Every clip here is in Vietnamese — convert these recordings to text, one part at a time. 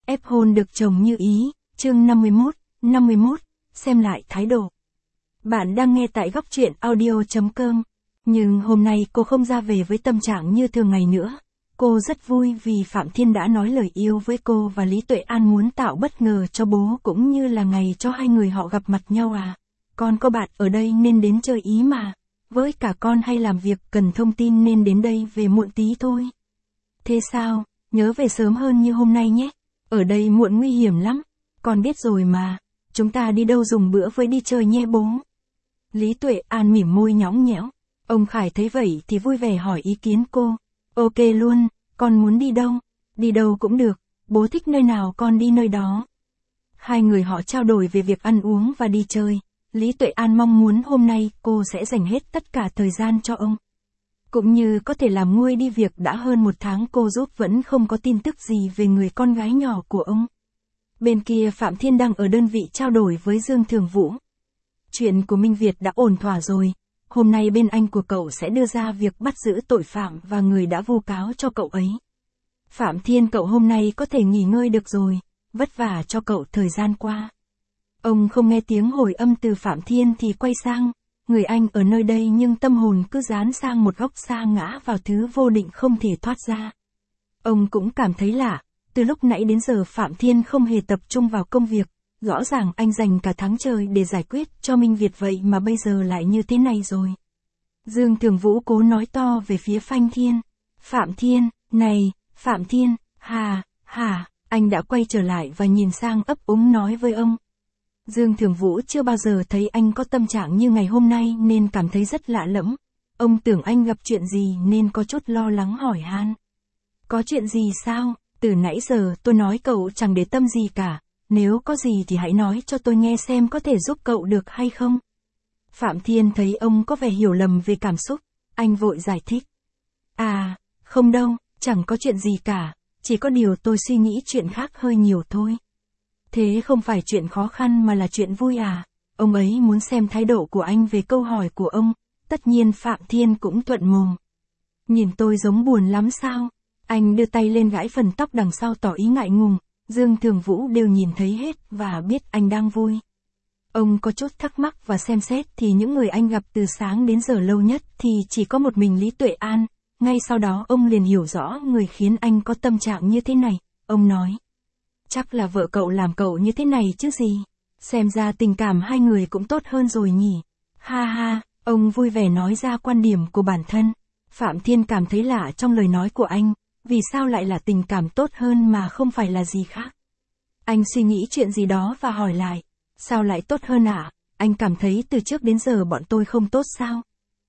ép hôn được chồng như ý, chương 51, xem lại thái độ. Bạn đang nghe tại góc truyện audio.com. Nhưng hôm nay cô không ra về với tâm trạng như thường ngày nữa. Cô rất vui vì Phạm Thiên đã nói lời yêu với cô và Lý Tuệ An muốn tạo bất ngờ cho bố cũng như là ngày cho hai người họ gặp mặt nhau à. Con có bạn ở đây nên đến chơi ý mà. Với cả con hay làm việc cần thông tin nên đến đây về muộn tí thôi. Thế sao, nhớ về sớm hơn như hôm nay nhé. Ở đây muộn nguy hiểm lắm. Con biết rồi mà. Chúng ta đi đâu dùng bữa với đi chơi nhé bố. Lý Tuệ An mỉm môi nhõng nhẽo. Ông Khải thấy vậy thì vui vẻ hỏi ý kiến cô. Ok luôn, con muốn đi đâu? Đi đâu cũng được, bố thích nơi nào con đi nơi đó. Hai người họ trao đổi về việc ăn uống và đi chơi. Lý Tuệ An mong muốn hôm nay cô sẽ dành hết tất cả thời gian cho ông. Cũng như có thể làm nguôi đi việc đã hơn một tháng cô giúp vẫn không có tin tức gì về người con gái nhỏ của ông. Bên kia Phạm Thiên đang ở đơn vị trao đổi với Dương Thường Vũ. Chuyện của Minh Việt đã ổn thỏa rồi. Hôm nay bên anh của cậu sẽ đưa ra việc bắt giữ tội phạm và người đã vu cáo cho cậu ấy. Phạm Thiên cậu hôm nay có thể nghỉ ngơi được rồi, vất vả cho cậu thời gian qua. Ông không nghe tiếng hồi âm từ Phạm Thiên thì quay sang, người anh ở nơi đây nhưng tâm hồn cứ dán sang một góc xa ngã vào thứ vô định không thể thoát ra. Ông cũng cảm thấy lạ, từ lúc nãy đến giờ Phạm Thiên không hề tập trung vào công việc. Rõ ràng anh dành cả tháng trời để giải quyết cho Minh Việt vậy mà bây giờ lại như thế này rồi. Dương Thường Vũ cố nói to về phía Phanh Thiên. Phạm Thiên, này, Phạm Thiên, anh đã quay trở lại và nhìn sang ấp úng nói với ông. Dương Thường Vũ chưa bao giờ thấy anh có tâm trạng như ngày hôm nay nên cảm thấy rất lạ lẫm. Ông tưởng anh gặp chuyện gì nên có chút lo lắng hỏi han. Có chuyện gì sao? Từ nãy giờ tôi nói cậu chẳng để tâm gì cả. Nếu có gì thì hãy nói cho tôi nghe xem có thể giúp cậu được hay không. Phạm Thiên thấy ông có vẻ hiểu lầm về cảm xúc, anh vội giải thích. À, không đâu, chẳng có chuyện gì cả, chỉ có điều tôi suy nghĩ chuyện khác hơi nhiều thôi. Thế không phải chuyện khó khăn mà là chuyện vui à? Ông ấy muốn xem thái độ của anh về câu hỏi của ông, tất nhiên Phạm Thiên cũng thuận mồm. Nhìn tôi giống buồn lắm sao? Anh đưa tay lên gãi phần tóc đằng sau tỏ ý ngại ngùng. Dương Thường Vũ đều nhìn thấy hết và biết anh đang vui. Ông có chút thắc mắc và xem xét thì những người anh gặp từ sáng đến giờ lâu nhất thì chỉ có một mình Lý Tuệ An. Ngay sau đó ông liền hiểu rõ người khiến anh có tâm trạng như thế này. Ông nói. Chắc là vợ cậu làm cậu như thế này chứ gì. Xem ra tình cảm hai người cũng tốt hơn rồi nhỉ. Ông vui vẻ nói ra quan điểm của bản thân. Phạm Thiên cảm thấy lạ trong lời nói của anh. Vì sao lại là tình cảm tốt hơn mà không phải là gì khác? Anh suy nghĩ chuyện gì đó và hỏi lại. Sao lại tốt hơn ạ? Anh cảm thấy từ trước đến giờ bọn tôi không tốt sao?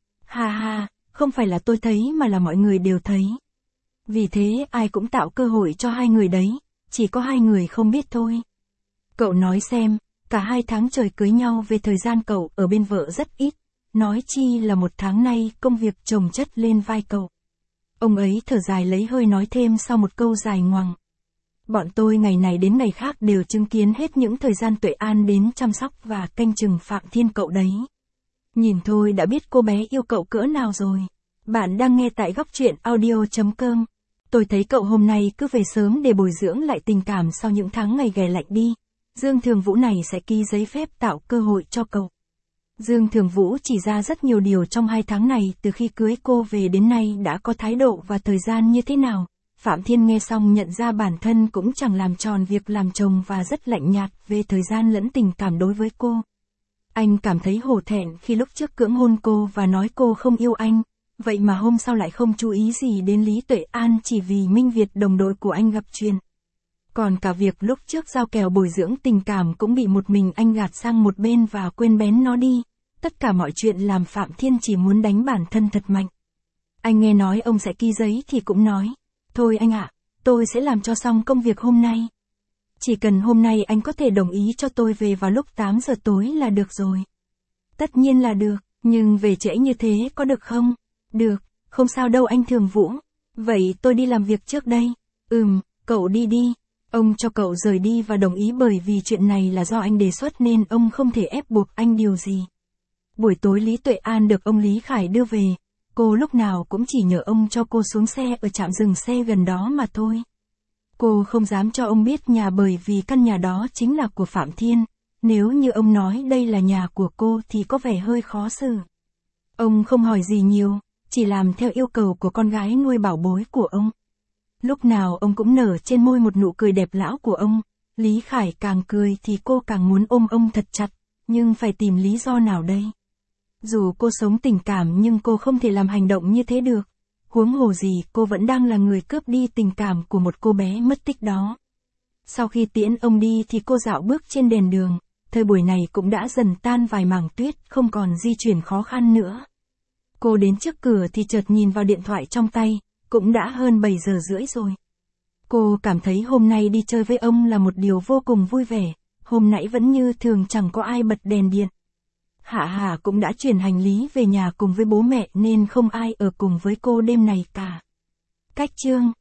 Không phải là tôi thấy mà là mọi người đều thấy. Vì thế ai cũng tạo cơ hội cho hai người đấy, chỉ có hai người không biết thôi. Cậu nói xem, cả 2 tháng trời cưới nhau về thời gian cậu ở bên vợ rất ít. Nói chi là 1 tháng nay công việc chồng chất lên vai cậu. Ông ấy thở dài lấy hơi nói thêm sau một câu dài ngoằng. Bọn tôi ngày này đến ngày khác đều chứng kiến hết những thời gian Tuệ An đến chăm sóc và canh chừng Phạm Thiên cậu đấy. Nhìn thôi đã biết cô bé yêu cậu cỡ nào rồi. Bạn đang nghe tại góc truyện audio.com. Tôi thấy cậu hôm nay cứ về sớm để bồi dưỡng lại tình cảm sau những tháng ngày ghẻ lạnh đi. Dương Thường Vũ này sẽ ký giấy phép tạo cơ hội cho cậu. Dương Thường Vũ chỉ ra rất nhiều điều trong 2 tháng này từ khi cưới cô về đến nay đã có thái độ và thời gian như thế nào. Phạm Thiên nghe xong nhận ra bản thân cũng chẳng làm tròn việc làm chồng và rất lạnh nhạt về thời gian lẫn tình cảm đối với cô. Anh cảm thấy hổ thẹn khi lúc trước cưỡng hôn cô và nói cô không yêu anh, vậy mà hôm sau lại không chú ý gì đến Lý Tuệ An chỉ vì Minh Việt đồng đội của anh gặp chuyện. Còn cả việc lúc trước giao kèo bồi dưỡng tình cảm cũng bị một mình anh gạt sang một bên và quên bén nó đi. Tất cả mọi chuyện làm Phạm Thiên chỉ muốn đánh bản thân thật mạnh. Anh nghe nói ông sẽ ký giấy thì cũng nói. Thôi anh ạ, tôi sẽ làm cho xong công việc hôm nay. Chỉ cần hôm nay anh có thể đồng ý cho tôi về vào lúc 8 giờ tối là được rồi. Tất nhiên là được, nhưng về trễ như thế có được không? Được, không sao đâu anh Thường Vũ. Vậy tôi đi làm việc trước đây. Cậu đi đi. Ông cho cậu rời đi và đồng ý bởi vì chuyện này là do anh đề xuất nên ông không thể ép buộc anh điều gì. Buổi tối Lý Tuệ An được ông Lý Khải đưa về. Cô lúc nào cũng chỉ nhờ ông cho cô xuống xe ở trạm dừng xe gần đó mà thôi. Cô không dám cho ông biết nhà bởi vì căn nhà đó chính là của Phạm Thiên, nếu như ông nói đây là nhà của cô thì có vẻ hơi khó xử. Ông không hỏi gì nhiều, chỉ làm theo yêu cầu của con gái nuôi bảo bối của ông. Lúc nào ông cũng nở trên môi một nụ cười đẹp lão của ông, Lý Khải càng cười thì cô càng muốn ôm ông thật chặt, nhưng phải tìm lý do nào đây? Dù cô sống tình cảm nhưng cô không thể làm hành động như thế được. Huống hồ gì cô vẫn đang là người cướp đi tình cảm của một cô bé mất tích đó. Sau khi tiễn ông đi thì cô dạo bước trên đèn đường, thời buổi này cũng đã dần tan vài mảng tuyết, không còn di chuyển khó khăn nữa. Cô đến trước cửa thì chợt nhìn vào điện thoại trong tay, cũng đã hơn 7 giờ rưỡi rồi. Cô cảm thấy hôm nay đi chơi với ông là một điều vô cùng vui vẻ, hôm nãy vẫn như thường chẳng có ai bật đèn điện. Hạ Hà cũng đã chuyển hành lý về nhà cùng với bố mẹ nên không ai ở cùng với cô đêm này cả. Cách chương